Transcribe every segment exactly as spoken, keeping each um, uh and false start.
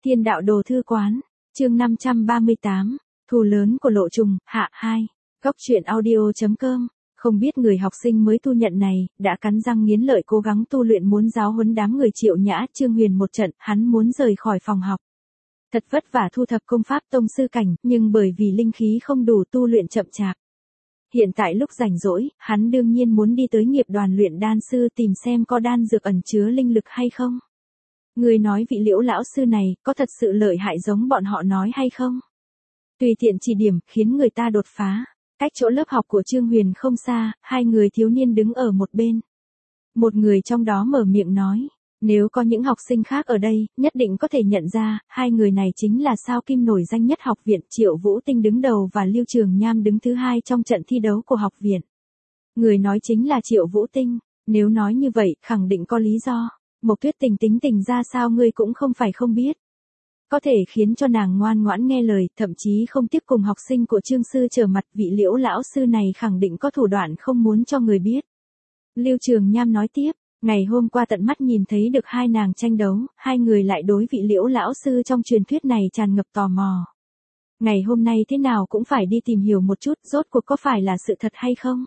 Thiên đạo đồ thư quán, chương năm trăm ba mươi tám, thù lớn của lộ trùng, hạ hai, góc truyện audio chấm com. Không biết người học sinh mới tu nhận này, đã cắn răng nghiến lợi cố gắng tu luyện muốn giáo huấn đám người Triệu Nhã Trương Huyền một trận, hắn muốn rời khỏi phòng học. Thật vất vả thu thập công pháp tông sư cảnh, nhưng bởi vì linh khí không đủ tu luyện chậm chạp. Hiện tại lúc rảnh rỗi, hắn đương nhiên muốn đi tới nghiệp đoàn luyện đan sư tìm xem có đan dược ẩn chứa linh lực hay không. Người nói vị Liễu lão sư này, có thật sự lợi hại giống bọn họ nói hay không? Tùy tiện chỉ điểm, khiến người ta đột phá. Cách chỗ lớp học của Trương Huyền không xa, hai người thiếu niên đứng ở một bên. Một người trong đó mở miệng nói, nếu có những học sinh khác ở đây, nhất định có thể nhận ra, hai người này chính là sao kim nổi danh nhất học viện, Triệu Vũ Tinh đứng đầu và Lưu Trường Nham đứng thứ hai trong trận thi đấu của học viện. Người nói chính là Triệu Vũ Tinh, nếu nói như vậy, khẳng định có lý do. Mộc Tuyết Tình tính tình ra sao ngươi cũng không phải không biết. Có thể khiến cho nàng ngoan ngoãn nghe lời, thậm chí không tiếc cùng học sinh của Trương sư trở mặt, vị Liễu lão sư này khẳng định có thủ đoạn không muốn cho người biết. Lưu Trường Nham nói tiếp, ngày hôm qua tận mắt nhìn thấy được hai nàng tranh đấu, hai người lại đối vị Liễu lão sư trong truyền thuyết này tràn ngập tò mò. Ngày hôm nay thế nào cũng phải đi tìm hiểu một chút, rốt cuộc có phải là sự thật hay không?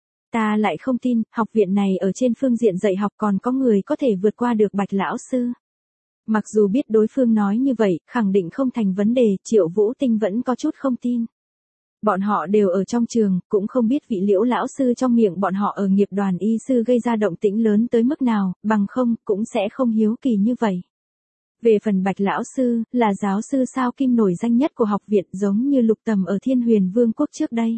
Ta lại không tin, học viện này ở trên phương diện dạy học còn có người có thể vượt qua được Bạch lão sư. Mặc dù biết đối phương nói như vậy, khẳng định không thành vấn đề, Triệu Vũ Tinh vẫn có chút không tin. Bọn họ đều ở trong trường, cũng không biết vị Liễu lão sư trong miệng bọn họ ở nghiệp đoàn y sư gây ra động tĩnh lớn tới mức nào, bằng không, cũng sẽ không hiếu kỳ như vậy. Về phần Bạch lão sư, là giáo sư sao kim nổi danh nhất của học viện, giống như Lục Tầm ở Thiên Huyền Vương quốc trước đây.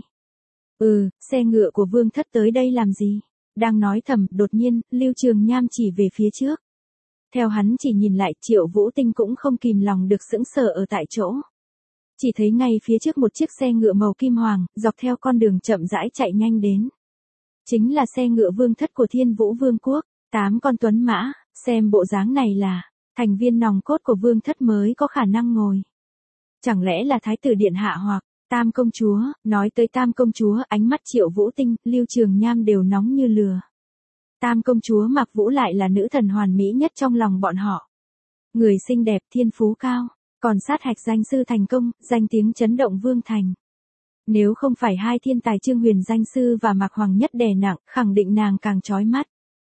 Ừ, xe ngựa của Vương thất tới đây làm gì? Đang nói thầm, đột nhiên, Lưu Trường Nham chỉ về phía trước. Theo hắn chỉ nhìn lại, Triệu Vũ Tinh cũng không kìm lòng được sững sờ ở tại chỗ. Chỉ thấy ngay phía trước một chiếc xe ngựa màu kim hoàng, dọc theo con đường chậm rãi chạy nhanh đến. Chính là xe ngựa Vương thất của Thiên Vũ Vương quốc, tám con tuấn mã, xem bộ dáng này là thành viên nòng cốt của Vương thất mới có khả năng ngồi. Chẳng lẽ là Thái tử điện hạ hoặc Tam công chúa? Nói tới Tam công chúa, ánh mắt Triệu Vũ Tinh, Lưu Trường Nham đều nóng như lửa. Tam công chúa Mạc Vũ lại là nữ thần hoàn mỹ nhất trong lòng bọn họ. Người xinh đẹp, thiên phú cao, còn sát hạch danh sư thành công, danh tiếng chấn động vương thành. Nếu không phải hai thiên tài Trương Huyền danh sư và Mạc Hoàng Nhất đè nặng, khẳng định nàng càng chói mắt.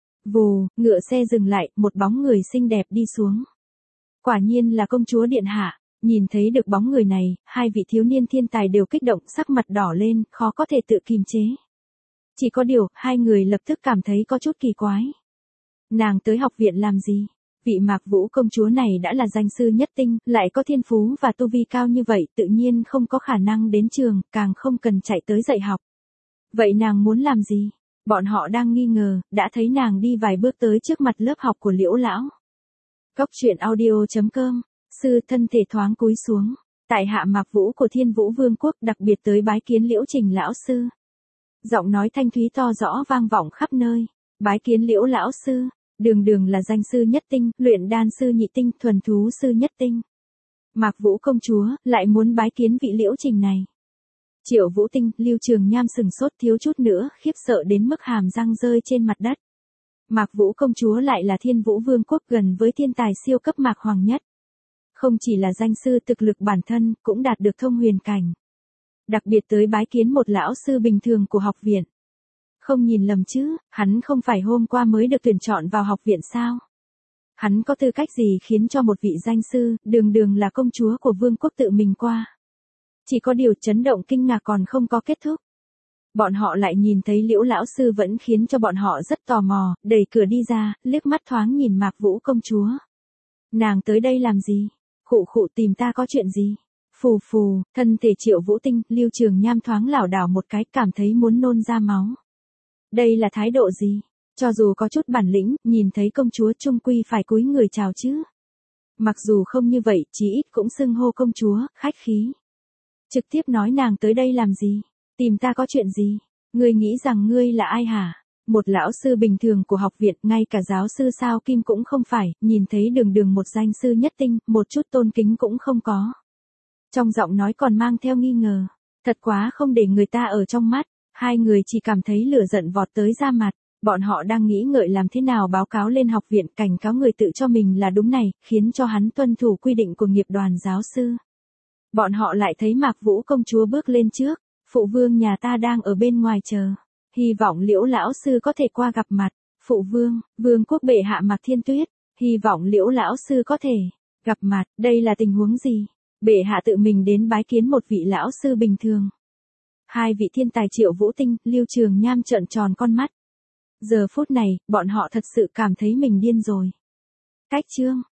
Vù, ngựa xe dừng lại, một bóng người xinh đẹp đi xuống. Quả nhiên là công chúa điện hạ. Nhìn thấy được bóng người này, hai vị thiếu niên thiên tài đều kích động, sắc mặt đỏ lên, khó có thể tự kiềm chế. Chỉ có điều, hai người lập tức cảm thấy có chút kỳ quái. Nàng tới học viện làm gì? Vị Mạc Vũ công chúa này đã là danh sư nhất tinh, lại có thiên phú và tu vi cao như vậy, tự nhiên không có khả năng đến trường, càng không cần chạy tới dạy học. Vậy nàng muốn làm gì? Bọn họ đang nghi ngờ, đã thấy nàng đi vài bước tới trước mặt lớp học của Liễu lão. Góc truyện audio chấm com. Sư thân thể thoáng cúi xuống, tại hạ Mạc Vũ của Thiên Vũ Vương quốc đặc biệt tới bái kiến Liễu Trình lão sư. Giọng nói thanh thúy to rõ vang vọng khắp nơi, bái kiến Liễu lão sư, đường đường là danh sư nhất tinh, luyện đan sư nhị tinh, thuần thú sư nhất tinh. Mạc Vũ công chúa, lại muốn bái kiến vị Liễu Trình này. Triệu Vũ Tinh, Lưu Trường Nham sừng sốt thiếu chút nữa, khiếp sợ đến mức hàm răng rơi trên mặt đất. Mạc Vũ công chúa lại là Thiên Vũ Vương quốc gần với thiên tài siêu cấp Mạc Hoàng Nhất. Không chỉ là danh sư thực lực bản thân, cũng đạt được thông huyền cảnh. Đặc biệt tới bái kiến một lão sư bình thường của học viện. Không nhìn lầm chứ, hắn không phải hôm qua mới được tuyển chọn vào học viện sao? Hắn có tư cách gì khiến cho một vị danh sư, đường đường là công chúa của vương quốc tự mình qua? Chỉ có điều chấn động kinh ngạc còn không có kết thúc. Bọn họ lại nhìn thấy Liễu lão sư vẫn khiến cho bọn họ rất tò mò, đẩy cửa đi ra, liếc mắt thoáng nhìn Mạc Vũ công chúa. Nàng tới đây làm gì? Khụ khụ tìm ta có chuyện gì? Phù phù, thân thể Triệu Vũ Tinh, Lưu Trường Nham thoáng lảo đảo một cái, cảm thấy muốn nôn ra máu. Đây là thái độ gì? Cho dù có chút bản lĩnh, nhìn thấy công chúa trung quy phải cúi người chào chứ. Mặc dù không như vậy, chí ít cũng xưng hô công chúa, khách khí. Trực tiếp nói nàng tới đây làm gì? Tìm ta có chuyện gì? Ngươi nghĩ rằng ngươi là ai hả? Một lão sư bình thường của học viện, ngay cả giáo sư sao kim cũng không phải, nhìn thấy đường đường một danh sư nhất tinh, một chút tôn kính cũng không có. Trong giọng nói còn mang theo nghi ngờ, thật quá không để người ta ở trong mắt, hai người chỉ cảm thấy lửa giận vọt tới da mặt, Bọn họ đang nghĩ ngợi làm thế nào báo cáo lên học viện, cảnh cáo người tự cho mình là đúng này, khiến cho hắn tuân thủ quy định của nghiệp đoàn giáo sư. Bọn họ lại thấy Mạc Vũ công chúa bước lên trước, phụ vương nhà ta đang ở bên ngoài chờ. Hy vọng Liễu lão sư có thể qua gặp mặt. Phụ vương, vương quốc bệ hạ Mạc Thiên Tuyết, hy vọng Liễu lão sư có thể gặp mặt, đây là tình huống gì? Bệ hạ tự mình đến bái kiến một vị lão sư bình thường. Hai vị thiên tài Triệu Vũ Tinh, Lưu Trường Nham trợn tròn con mắt. Giờ phút này, bọn họ thật sự cảm thấy mình điên rồi. Cách chương